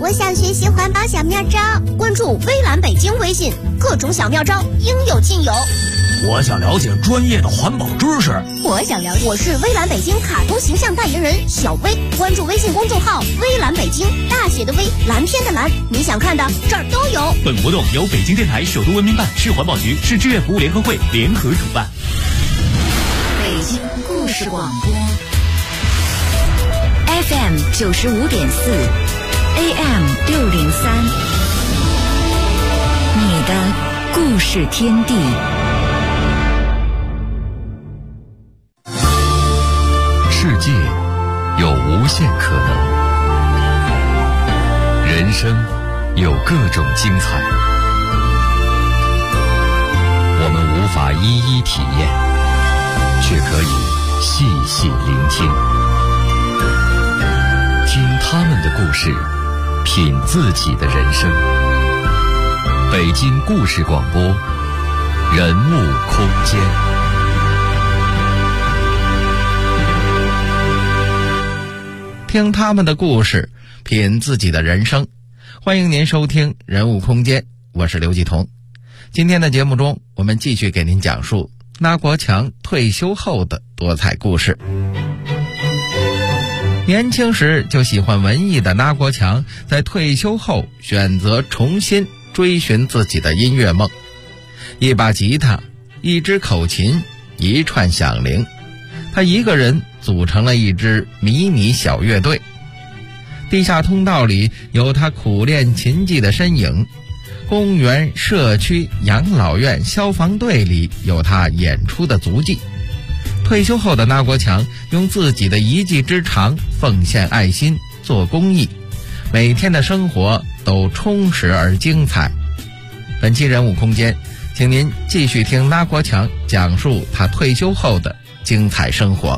我想学习环保小妙招，关注微蓝北京微信，各种小妙招应有尽有。 我想了解专业的环保知识， 我是微蓝北京卡通形象代言人小薇，关注微信公众号微蓝北京，大写的微，蓝天的蓝，你想看的这儿都有。 本活动由北京电台首都文明办、市环保局、市志愿服务联合会联合主办。 北京故事广播 FM 95.4 AM 603，你的故事天地。 世界有无限可能，人生有各种精彩，我们无法一一体验，却可以细细聆听，听他们的故事，品自己的人生。北京故事广播，人物空间。 听他们的故事，品自己的人生。欢迎您收听人物空间，我是刘继彤。今天的节目中，我们继续给您讲述那国强退休后的多彩故事。年轻时就喜欢文艺的那国强，在退休后选择重新追寻自己的音乐梦。一把吉他，一支口琴，一串响铃，他一个人组成了一支迷你小乐队。地下通道里有他苦练琴技的身影，公园、社区、养老院、消防队里有他演出的足迹。退休后的那国强用自己的一技之长奉献爱心，做公益，每天的生活都充实而精彩。本期人物空间，请您继续听那国强讲述他退休后的精彩生活。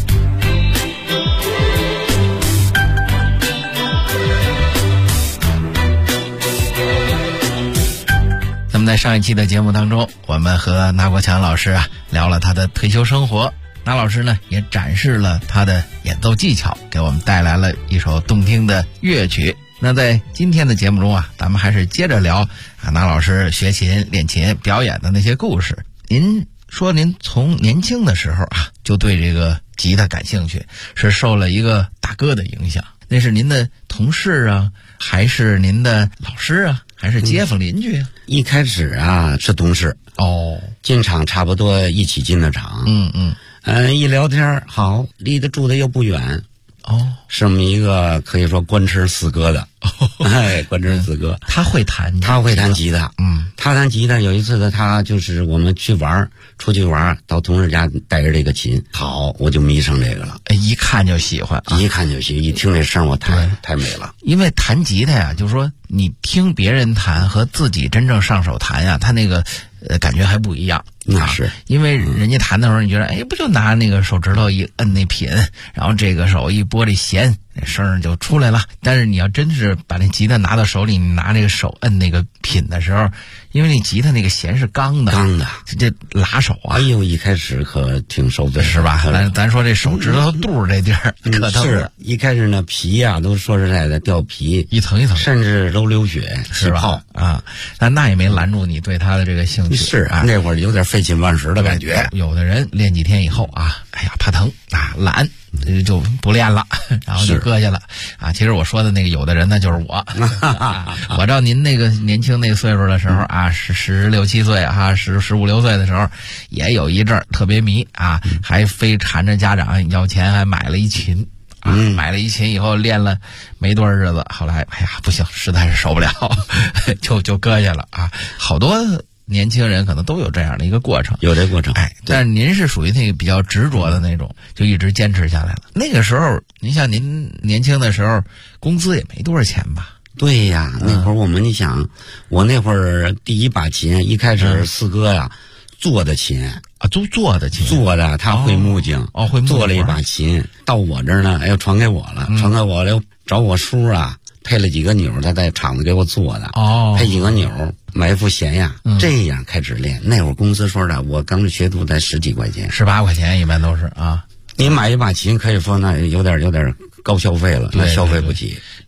那么在上一期的节目当中，我们和那国强老师聊了他的退休生活。那老师呢也展示了他的演奏技巧，给我们带来了一首动听的乐曲。那在今天的节目中咱们还是接着聊那老师学琴、练琴、表演的那些故事。您说您从年轻的时候就对这个吉他感兴趣，是受了一个大哥的影响。那是您的同事还是您的老师还是街坊邻居一开始是同事进厂差不多一起进的厂。一聊天好，离得住的又不远是这么一个可以说官吃四哥的官吃四哥。 他会弹吉他。 他弹吉他。有一次呢，他就是我们出去玩，到同事家带着这个琴，好，我就迷上这个了。 一看就喜欢， 一听这声我太美了。 因为弹吉他就是说你听别人弹和自己真正上手弹他那个感觉还不一样。 那是因为人家弹的时候，你觉得不就拿那个手指头一摁那品，然后这个手一拨这弦，那声就出来了。但是你要真是把那吉他拿到手里，你拿这个手摁那个品的时候，因为那吉他那个弦是钢的，这拉手一开始可挺受罪， 是吧？咱说这手指头肚这地儿可疼。 是一开始呢皮都说实在的掉皮， 一层一层， 甚至都流血， 是吧？那也没拦住你对他的这个兴趣。 是那会儿有点废寝忘食的感觉。 有的人练几天以后怕疼懒，就不练了，然后就搁下了其实我说的那个有的人呢，就是我我知道您那个年轻那个岁数的时候16、17岁15、16岁的时候，也有一阵儿特别迷还非缠着家长要钱，还买了一琴买了一琴以后练了没多少日子，后来不行，实在是受不了就搁下了好多年轻人可能都有这样的一个过程， 有这过程。 但是您是属于那个比较执着的那种，就一直坚持下来了。那个时候，您像您年轻的时候，工资也没多少钱吧？ 对呀，那会儿你想，我那会儿第一把琴，一开始四哥做的琴做的琴， 做的他会木匠会木匠做了一把琴，到我这儿呢，传给我了，传给我了，找我叔配了几个钮，他在厂子给我做的配几个钮，买一副弦这样开始练。那会儿工资说的，我刚学徒才10几块钱 ，18块钱一般都是你买一把琴可以说那有点高消费了，那消费不起。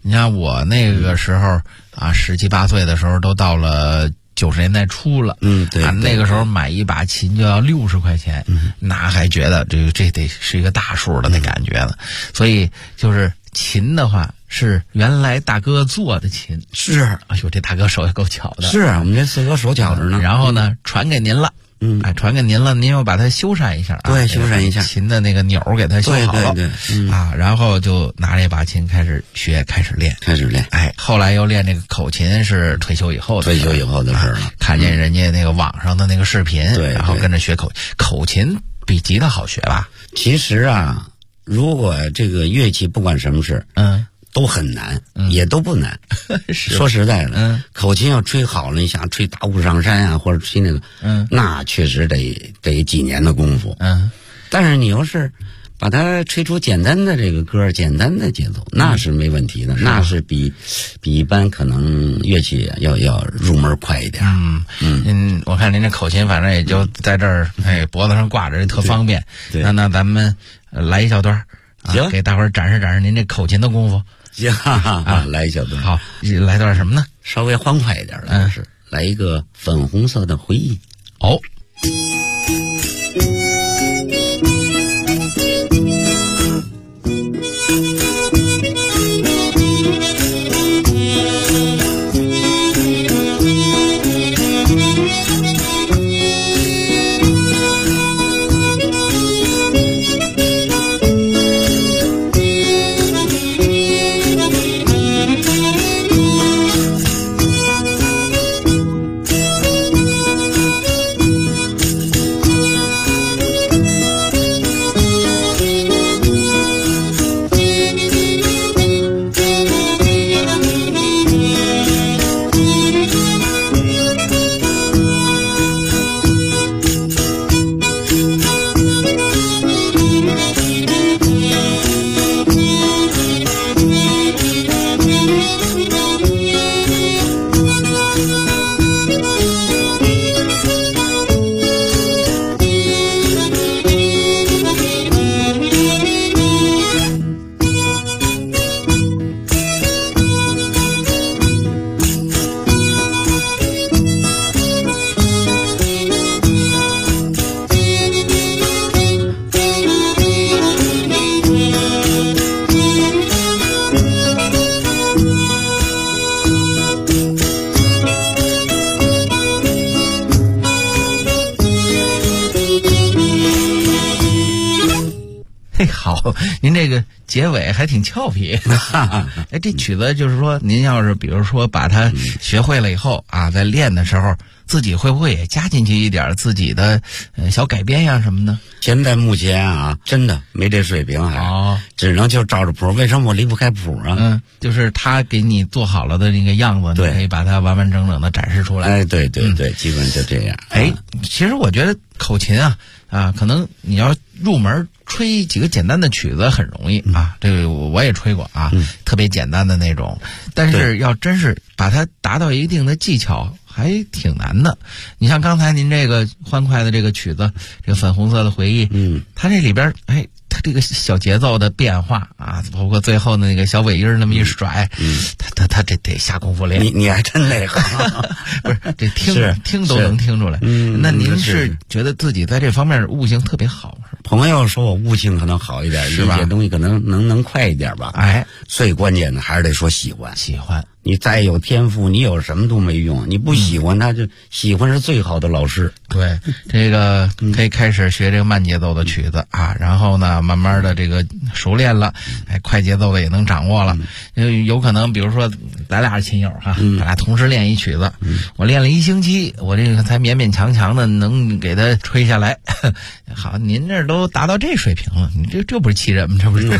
你看我那个时候啊，17、18岁的时候都到了90年代初了， 对， 那个时候买一把琴就要60块钱，那还觉得这得是一个大数的那感觉呢。所以就是琴的话是原来大哥做的琴， 是， 哎呦，这大哥手也够巧的， 是我们这4哥手巧着呢。 然后呢，传给您了。传给您了，您要把它修缮一下啊。 对，修缮一下， 琴的那个钮给它修好了。 对， 然后就拿这把琴开始学，开始练。后来又练这个口琴，是退休以后的事了。看见人家那个网上的那个视频，然后跟着学口琴比吉他好学吧？ 其实啊，如果这个乐器不管什么事，都很难，也都不难。说实在的，口琴要吹好了，你想吹大雾上山啊，或者吹那个，那确实得几年的功夫。但是你要是把它吹出简单的这个歌，简单的节奏，那是没问题的，那是比一般可能乐器要入门快一点。 我看您这口琴，反正也就在这儿，脖子上挂着，特方便。那咱们来一小段行， 给大伙儿展示您这口琴的功夫。 行来一小段。 好，来段什么呢？ 稍微欢快一点的，来一个粉红色的回忆。 好，您这个结尾还挺俏皮。这曲子就是说，您要是比如说把它学会了以后啊，在练的时候，自己会不会也加进去一点自己的小改编呀什么的？ 现在目前啊，真的没这水平还，只能就照着谱。为什么我离不开谱啊？ 就是他给你做好了的那个样子，你可以把它完完整整的展示出来。 对，基本就这样。 其实我觉得口琴啊，可能你要入门吹几个简单的曲子很容易啊，这个我也吹过啊，特别简单的那种。但是要真是把它达到一定的技巧，还挺难的。你像刚才您这个欢快的这个曲子，这个粉红色的回忆，它这里边它这个小节奏的变化啊，包括最后的那个小尾音那么一甩，他这得下功夫练。 你还真内行， 不是这听都能听出来。那您是觉得自己在这方面悟性特别好是吧？ 朋友说我悟性可能好一点， 是吧？ 理解东西可能能快一点吧。最关键的还是得说喜欢。你再有天赋，你有什么都没用。你不喜欢他，就喜欢是最好的老师。 对，这个可以开始学这个慢节奏的曲子啊，然后呢，慢慢的这个熟练了，快节奏的也能掌握了。有可能，比如说咱俩是琴友哈，咱俩同时练一曲子，我练了1星期，我这个才勉勉强强的能给他吹下来。好，您这都达到这水平了，你这不是气人吗？这不是？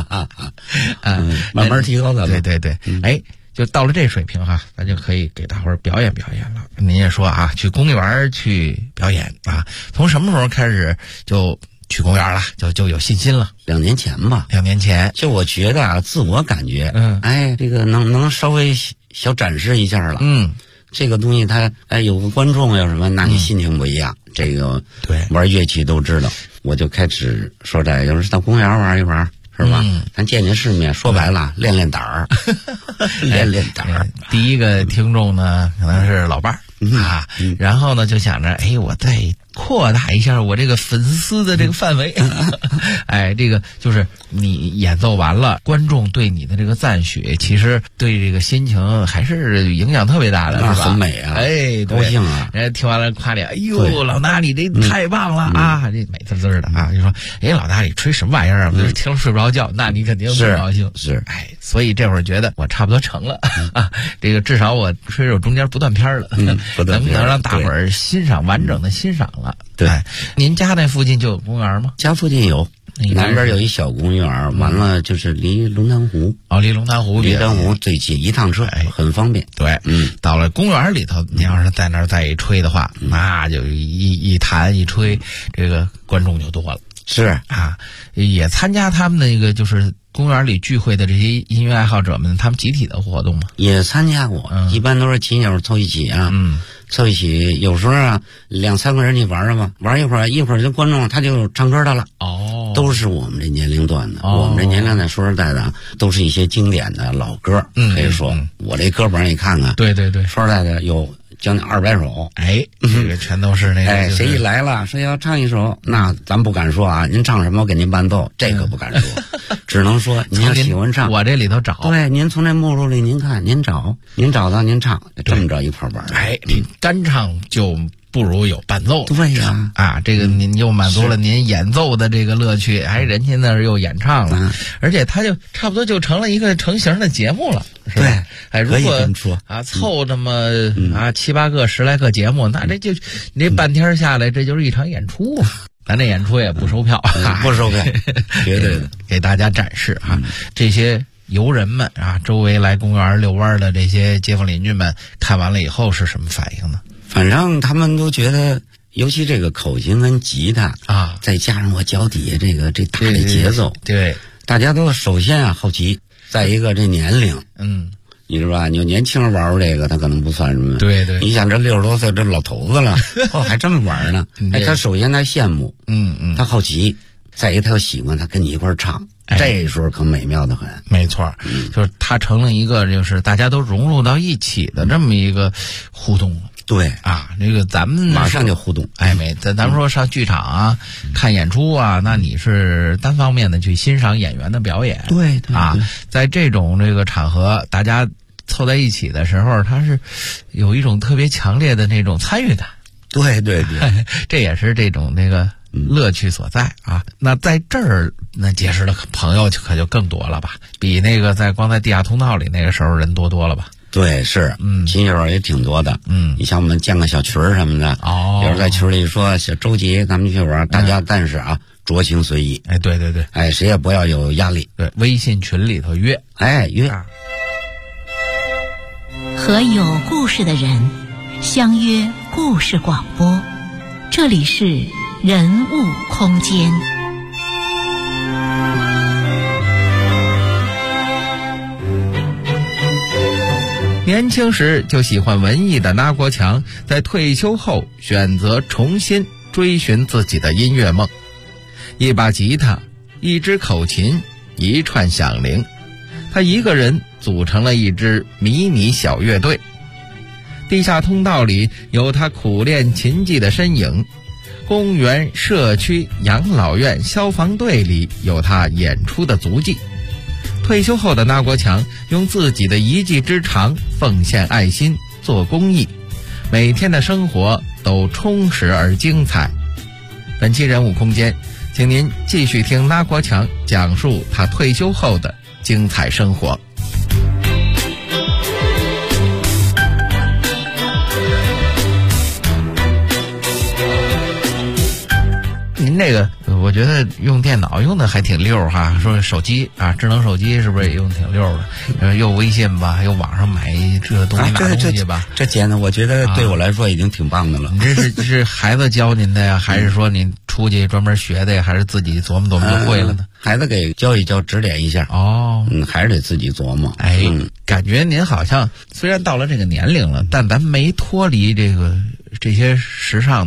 慢慢提高咱们。 对，就到了这水平哈，咱就可以给大伙儿表演了。您也说啊，去公园去表演啊，从什么时候开始就去公园了？就有信心了 ？2年前吧。 2年前， 就我觉得啊，自我感觉，这个能稍微小展示一下了。这个东西它有个观众有什么，那你心情不一样。这个对玩乐器都知道，我就开始说有时到公园玩一玩。 是吧？咱见见世面，说白了，练练胆儿，练练胆儿。 第一个听众呢，可能是老伴儿啊，然后呢就想着，哎，我再扩大一下我这个粉丝的这个范围。哎，这个就是你演奏完了，观众对你的这个赞许，其实对这个心情还是影响特别大的，是吧？ 很美啊！ 哎， 高兴啊！ 人家听完了夸你，哎呦，老大你这太棒了啊！这美滋滋的啊！就说，哎，老大你吹什么玩意儿啊？我听了睡不着觉，那你肯定不高兴。 是， 哎，所以这会儿觉得我差不多成了啊！这个至少我吹手中间不断片了，能让大伙儿欣赏完整的欣赏了。 对， 您家那附近就有公园吗？ 家附近有，南边有一小公园，完了就是离龙潭湖。 哦，离龙潭湖最近一趟车，很方便。 对，到了公园里头，你要是在那儿再一吹的话，那就一弹一吹，这个观众就多了。 是啊，也参加他们那个就是公园里聚会的这些音乐爱好者们，他们集体的活动吗？ 也参加过，一般都是亲友凑一起啊。凑一起，有时候啊2-3个人你玩吧，玩一会儿就观众他就唱歌的了。哦，都是我们这年龄段的，我们这年龄段说实在的，都是一些经典的老歌。可以说我这歌本上一看看， 对， 说实在的有将近200首。 哎，这个全都是那个。 哎，谁一来了说要唱一首，那咱不敢说啊，您唱什么我给您伴奏，这个不敢说，只能说您要喜欢唱， 我这里头找。 对，您从这目录里您看，您找到您唱，这么着一块玩。 哎，你单唱就不如有伴奏。 对呀， 啊，这个您又满足了您演奏的这个乐趣，还人家那儿又演唱了，而且他就差不多就成了一个成型的节目了，是吧？ 对， 哎，如果凑这么7-8个10来个节目，那这就你这半天下来，这就是一场演出啊。咱这演出也不收票， 不收票，绝对的， 给大家展示啊。这些游人们啊，周围来公园遛弯的这些街坊邻居们，看完了以后是什么反应呢？ 反正他们都觉得，尤其这个口琴跟吉他啊，再加上我脚底下这打的节奏， 对， 大家都首先啊好奇，再一个这年龄，你知道吧？你年轻人玩这个，他可能不算什么。 对， 你想这60多岁这老头子了，还这么玩呢？哎，他首先他羡慕，他好奇，再一个他又喜欢，他跟你一块唱，这时候可美妙的很。 没错，就是他成了一个就是大家都融入到一起的这么一个互动。 对啊，这个咱们马上就互动。 哎，咱们说上剧场啊，看演出啊，那你是单方面的去欣赏演员的表演。 对啊，在这种这个场合，大家凑在一起的时候，他是有一种特别强烈的那种参与感。 对， 这也是这种那个乐趣所在啊。那在这儿那结识的朋友可就更多了吧？比那个光在地下通道里那个时候人多了吧？ 对，是，亲友也挺多的，你像我们建个小群什么的，有人在群里说小周几咱们去玩，大家但是啊酌情随意， 哎，对， 哎，谁也不要有压力， 对，微信群里头约， 约， 和有故事的人相约故事广播，这里是人物空间。 年轻时就喜欢文艺的那国强，在退休后选择重新追寻自己的音乐梦。一把吉他，一支口琴，一串响铃，他一个人组成了一支迷你小乐队。地下通道里有他苦练琴技的身影，公园、社区、养老院、消防队里有他演出的足迹。退休后的那国强用自己的一技之长奉献爱心，做公益，每天的生活都充实而精彩。本期人物空间，请您继续听那国强讲述他退休后的精彩生活。您这个我觉得用电脑用的还挺溜哈，说手机啊，智能手机是不是也用挺溜的？又微信吧，又网上买这东西那东西吧， 这简单，我觉得对我来说已经挺棒的了。 你这是孩子教您的呀，还是说您出去专门学的呀，还是自己琢磨琢磨就会了呢？ 孩子给教一教，指点一下。还是得自己琢磨。 哎，感觉您好像虽然到了这个年龄了，但咱没脱离这些时尚的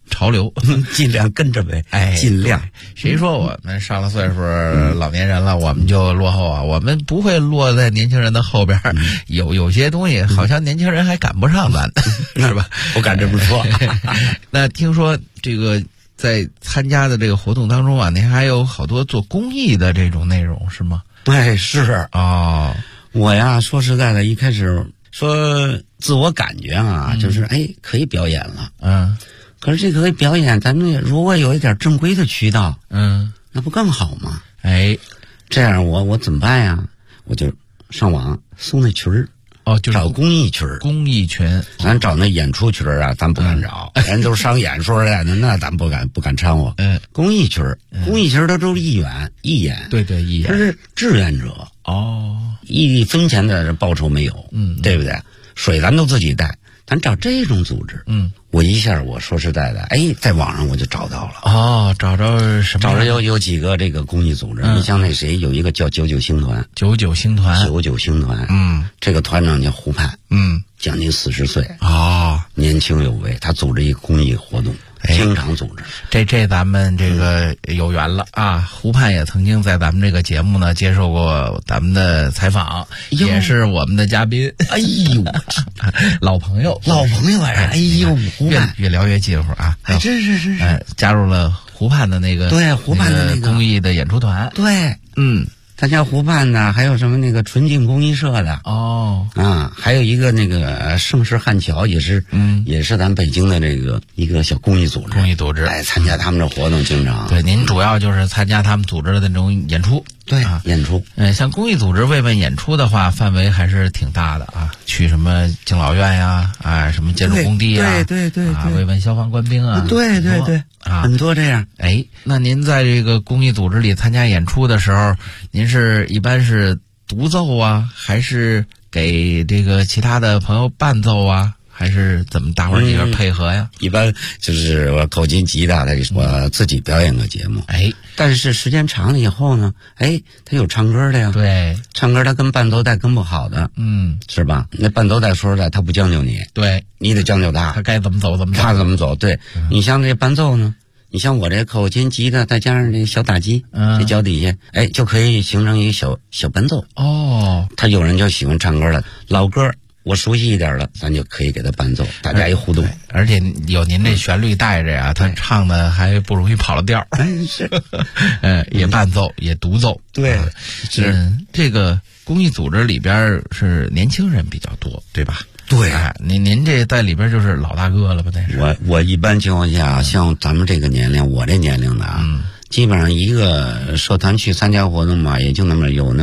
潮流， 尽量跟着呗。尽量。 谁说我们上了岁数老年人了，我们就落后啊？我们不会落在年轻人的后边。有些东西好像年轻人还赶不上咱，是吧？ 我感觉不错。 那听说这个在参加的这个活动当中啊，您还有好多做公益的这种内容是吗？ 是哦。 我呀，说实在的，一开始说自我感觉啊，就是可以表演了。可是这个表演，咱们如果有一点正规的渠道，那不更好吗？这样我怎么办呀？我就上网搜那群儿。 就是找公益群儿。 公益群， 咱找那演出群儿啊，咱不敢找，人都上演出来的，那咱不敢掺和。公益群儿，公益群儿它都是义演， 对，义演， 它是志愿者。一分钱的报酬没有，对不对？水咱都自己带，咱找这种组织。我一下我说实在的，在网上我就找到了。 找着什么？ 找着有几个这个公益组织。你像那谁有一个叫99星团。 99星团。 这个团长叫胡盼。将近40岁。年轻有为，他组织一个公益活动。经常组织， 这咱们这个有缘了啊！胡盼也曾经在咱们这个节目呢接受过咱们的采访，也是我们的嘉宾。老朋友啊！胡盼越聊越近乎啊！ 是， 加入了胡盼的那个胡盼的那个公益的演出团。 参加胡盼的，还有什么那个纯净公益社的。还有一个那个盛世汉桥，也是咱北京的这个一个小公益组织。参加他们的活动经常。 对，您主要就是参加他们组织的那种演出。 演出。 像公益组织慰问演出的话，范围还是挺大的啊，去什么敬老院呀，什么建筑工地啊， 对， 慰问消防官兵啊， 对，很多这样。 那您在这个公益组织里参加演出的时候，您是一般是独奏啊，还是给这个其他的朋友伴奏啊？还是怎么大伙儿几个配合呀？ 一般就是我口琴吉他的，我自己表演个节目。但是时间长了以后呢，他有唱歌的呀。 对， 唱歌他跟伴奏带跟不好的，是吧？那伴奏带说出来他不将就你， 对， 你得将就他， 他该怎么走怎么走， 他怎么走。对，你像这伴奏呢，你像我这口琴吉他再加上这小打击，这脚底下，就可以形成一个小伴奏。他有人就喜欢唱歌了，老歌。我熟悉一点了，咱就可以给他伴奏，大家一互动。 而且有您这旋律带着呀，他唱的还不容易跑了调。 是， 也伴奏，也独奏。 对， 是这个公益组织里边是年轻人比较多，对吧？ 对， 您这在里边就是老大哥了吧？那是我一般情况下，像咱们这个年龄，我这年龄的啊，基本上一个社团去参加活动嘛，也就那么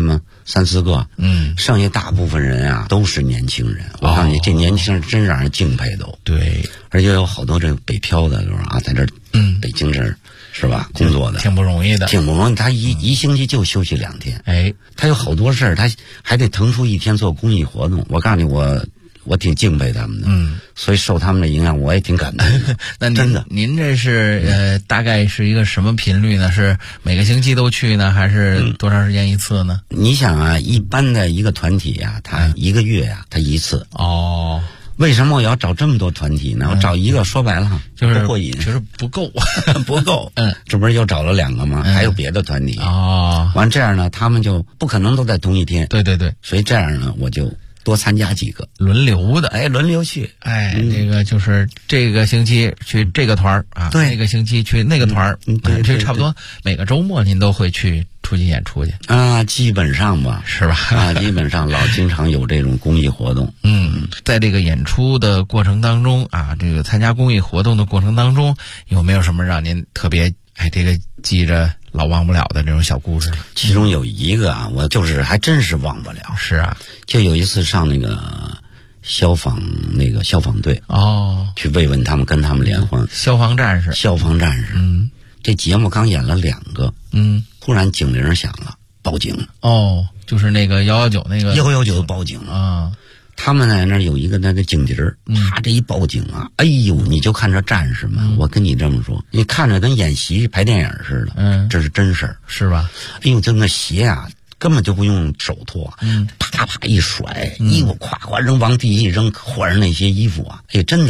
3、4个，剩下大部分人啊都是年轻人。我告诉你，这年轻人真让人敬佩都。 对， 而且有好多这个北漂的，就是在这北京这儿是吧工作的， 挺不容易的。 他一星期就休息2天，他有好多事儿，他还得腾出1天做公益活动。我告诉你，我挺敬佩他们的，所以受他们的影响，我也挺感动的。 那真的， 您这是大概是一个什么频率呢？是每个星期都去呢，还是多长时间一次呢？ 你想啊，一般的一个团体啊，他1个月啊，他1次。为什么我要找这么多团体呢？我找一个，说白了就是不过瘾， 就是不够， 不够。这不是又找了2个吗？还有别的团体。完这样呢，他们就不可能都在同一天。 对， 所以这样呢，我就多参加几个， 轮流的， 轮流去， 这个就是这个星期去这个团啊， 对， 那个星期去那个团，这差不多每个周末您都会去出去演出去啊，基本上吧， 是吧？ 基本上经常有这种公益活动。 在这个演出的过程当中啊，这个参加公益活动的过程当中，有没有什么让您特别这个记着老忘不了的这种小故事？ 其中有一个啊，我就是还真是忘不了。 是啊， 就有一次上那个消防队去慰问他们，跟他们联欢。消防战士。这节目刚演了2个，突然警铃响了，报警。 就是那个119那个 119报警啊。他们在那有一个那个警笛儿，他这一报警啊，你就看这战士们，我跟你这么说，你看着跟演习排电影似的，这是真事儿， 是吧？ 就那鞋啊，根本就不用手脱，啪啪一甩，衣服咵咵扔往地一扔，换上那些衣服啊，真的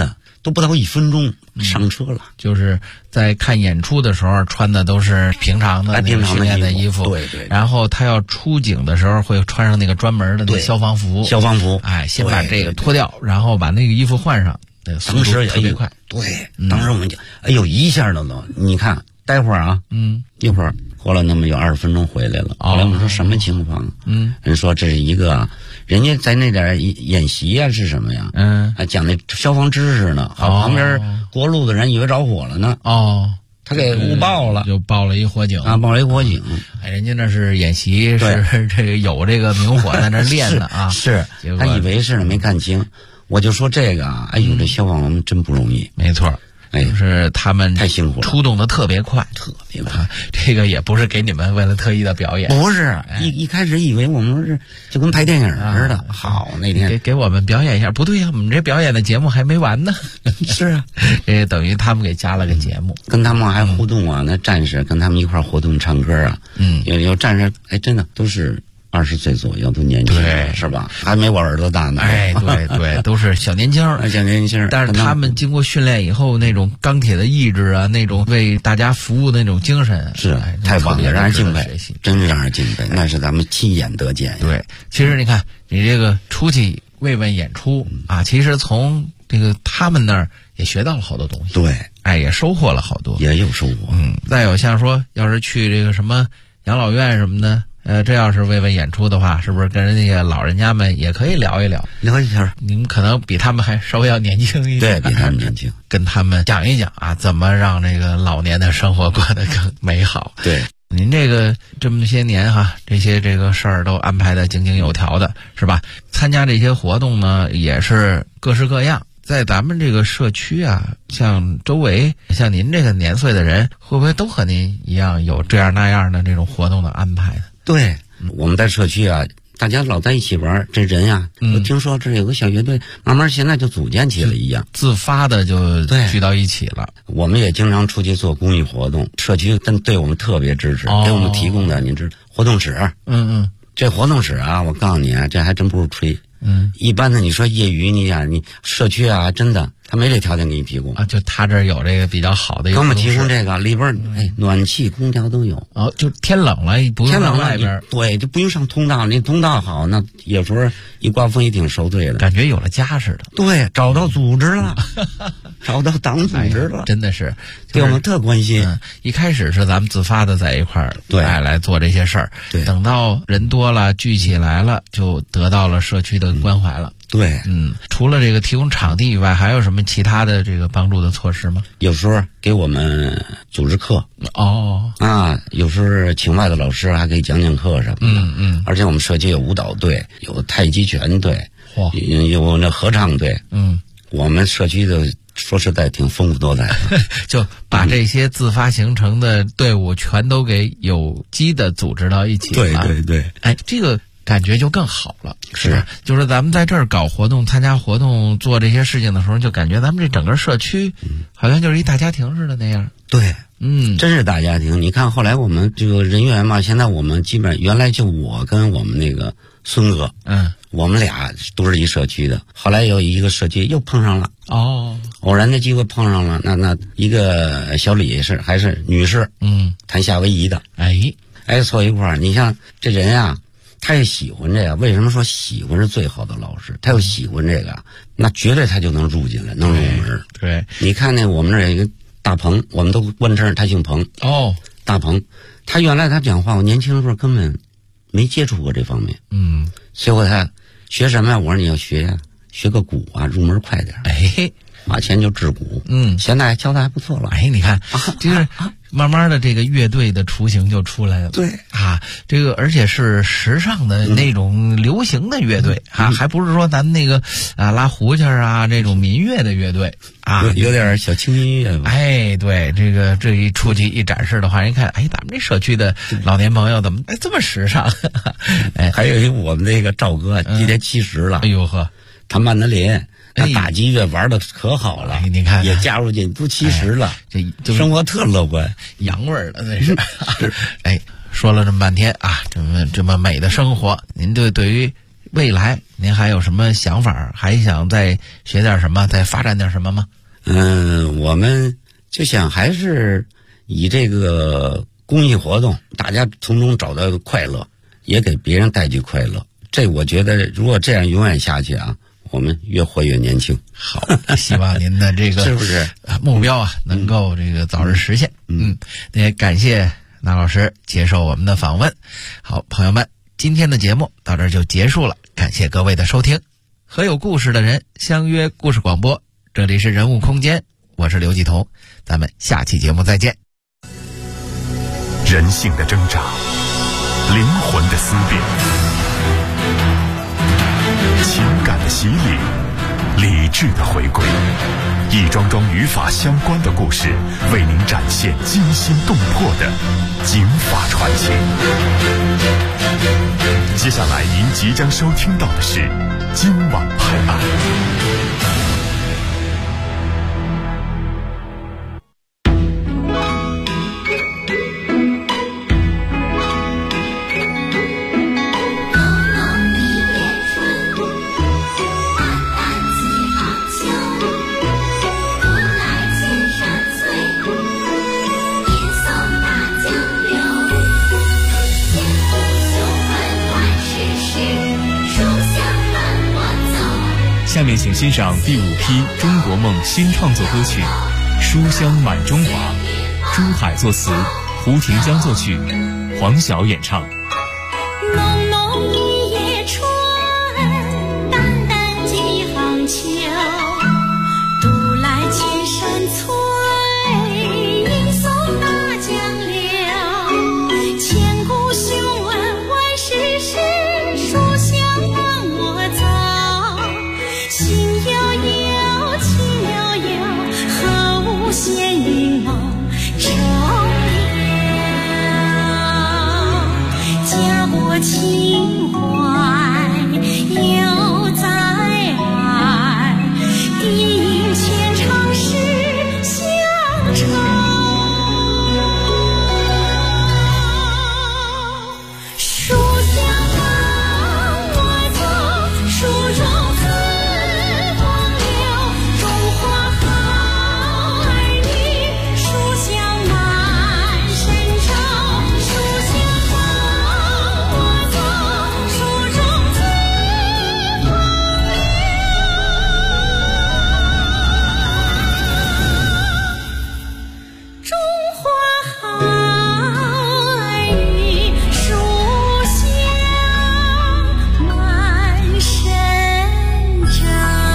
都不到1分钟上车了。 就是在看演出的时候穿的都是平常的那个训练的衣服， 对对。 然后他要出警的时候会穿上那个专门的那个消防服，先把这个脱掉，然后把那个衣服换上， 当时特别快。 对，当时我们就一下都你看，待会儿啊，一会儿过了那么有20分钟回来了。后来我们说什么情况？人说这是一个。人家在那点演习啊，是什么呀？讲那消防知识呢。旁边过路的人以为着火了呢。他给误报了， 就报了一火警啊，报了一火警。 人家那是演习，是这个有这个明火在那练的啊。 是，他以为是呢，没看清。我就说这个啊，这消防员真不容易。 没错。就是他们太辛苦了， 出动的特别快，这个也不是给你们为了特意的表演， 不是。一开始以为我们是就跟拍电影似的。好，那天给我们表演一下，不对呀，我们这表演的节目还没完呢。 是啊， 这等于他们给加了个节目， 跟他们还互动啊。那战士跟他们一块活动唱歌啊，有战士，真的都是20岁左右，都年轻，是吧？还没我儿子大呢。 对，都是小年轻， 小年轻。 但是他们经过训练以后，那种钢铁的意志啊，那种为大家服务的那种精神， 是太棒了，让人敬佩，真是让人敬佩。那是咱们亲眼得见。 对，其实你看，你这个出去慰问演出啊，其实从这个他们那儿也学到了好多东西。 对， 也收获了好多， 也有收获。 再有像说，要是去这个什么养老院什么的。这要是慰问演出的话，是不是跟那些老人家们也可以聊一聊？ 聊一下， 您可能比他们还稍微要年轻一点， 对，比他们年轻， 跟他们讲一讲啊，怎么让这个老年的生活过得更美好。 对， 您这么些年这个事儿都安排的井井有条的，是吧？参加这些活动呢，也是各式各样。在咱们这个社区啊，像周围像您这个年岁的人，会不会都和您一样有这样那样的这种活动的安排呢？ 对，我们在社区啊，大家老在一起玩，这人呀，我听说这有个小乐队，慢慢现在就组建起了一样， 自发的就聚到一起了。 我们也经常出去做公益活动，社区对我们特别支持，给我们提供的您知道活动室。这活动室啊，我告诉你啊，这还真不是吹。一般的你说业余，你社区啊，真的他没这条件给你提供啊，就他这儿有这个比较好的， 给我们提供这个里边暖气、空调都有。 就天冷了不用上外边， 对，就不用上通道，那通道好，那有时候一刮风也挺受罪的， 感觉有了家似的。 对，找到组织了，找到党组织了， 真的是对我们特关心。 一开始是咱们自发的在一块儿来做这些事儿，等到人多了聚起来了，就得到了社区的关怀了。 对， 除了这个提供场地以外，还有什么其他的这个帮助的措施吗？ 有时候给我们组织课，有时候请外的老师还可以讲讲课什么的。而且我们社区有舞蹈队，有太极拳队，有那合唱队。我们社区的说实在挺丰富多彩的， 就把这些自发形成的队伍全都给有机的组织到一起了。 对， 这个感觉就更好了，是吧？就是咱们在这儿搞活动、参加活动、做这些事情的时候，就感觉咱们这整个社区好像就是一大家庭似的那样。 对，真是大家庭。你看后来我们这个人员嘛，现在我们基本原来就我跟我们那个孙哥，我们俩都是一社区的。后来有一个社区又碰上了，偶然的机会碰上了。那一个小李还是女士，谈夏威夷的，凑一块儿。你像这人啊，他也喜欢这个。为什么说喜欢是最好的老师？他又喜欢这个，那绝对他就能入进来，能入门。 对， 你看我们这有一个大鹏，我们都官称他姓鹏。大鹏，他原来他讲话，我年轻的时候根本没接触过这方面。结果他学什么呀？我说你要学呀，学个鼓啊，入门快点。花钱就制鼓。现在教的还不错了。 你看，就是慢慢的这个乐队的雏形就出来了。 对这个而且是时尚的那种流行的乐队还不是说咱那个拉胡琴啊这种民乐的乐队有点小轻音乐吧。 对，这一出去一展示的话，人看咱们这社区的老年朋友怎么这么时尚？ 还有我们那个赵哥今年70了。他曼德林。他打击乐玩的可好了， 你看也加入进，都70了，这生活特乐观， 洋味儿了那是。说了这么半天这么美的生活，您对于未来您还有什么想法？还想再学点什么，再发展点什么吗？ 我们就想还是以这个公益活动，大家从中找到快乐，也给别人带去快乐。这我觉得如果这样永远下去啊，我们越活越年轻。 好，希望您的这个是不是目标啊能够这个早日实现。也感谢那老师接受我们的访问。好，朋友们，今天的节目到这儿就结束了，感谢各位的收听。和有故事的人相约故事广播，这里是人物空间，我是刘继彤，咱们下期节目再见。 人性的挣扎，灵魂的思辨，情感的洗礼，理智的回归，一桩桩与法相关的故事，为您展现惊心动魄的警法传奇。接下来您即将收听到的是今晚拍案。下面请欣赏第5批中国梦新创作歌曲《书香满中华》，朱海作词，胡廷江作曲，黄晓演唱。 浓浓一夜春，淡淡几行秋，独来千山翠，迎送大江流。千古雄文万世事，书香伴我走。心悠悠，情悠悠，何无闲云梦中游。家国情怀犹在耳，定前常事乡愁。书香伴我走，书中自光流。中华好儿女，书香满神州。书香伴我走，书中自光流。中华好儿女，书香满神州。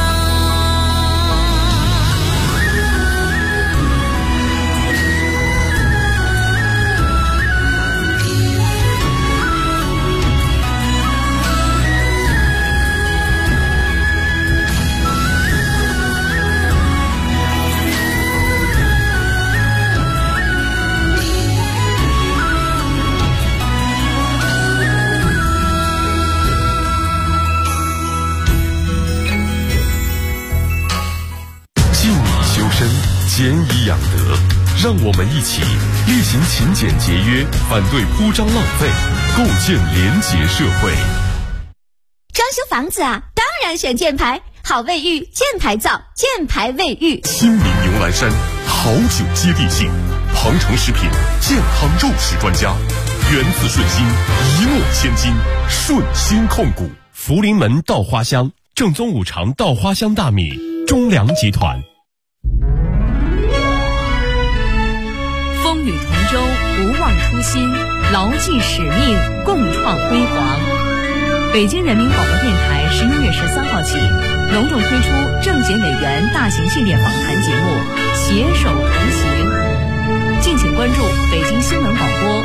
敬以修身，俭以养德，让我们一起厉行勤俭节约，反对铺张浪费，构建廉洁社会。 装修房子啊，当然选箭牌，好卫浴，箭牌造，箭牌卫浴。 亲民牛栏山，好酒接地气，庞城食品健康肉食专家，源自顺心，一诺千金，顺心控股。福临门稻花香，正宗五常稻花香大米，中粮集团。 风雨同舟，不忘初心，牢记使命，共创辉煌。北京人民广播电台11月13号起，隆重推出政协委员大型系列访谈节目《携手同行》，敬请关注北京新闻广播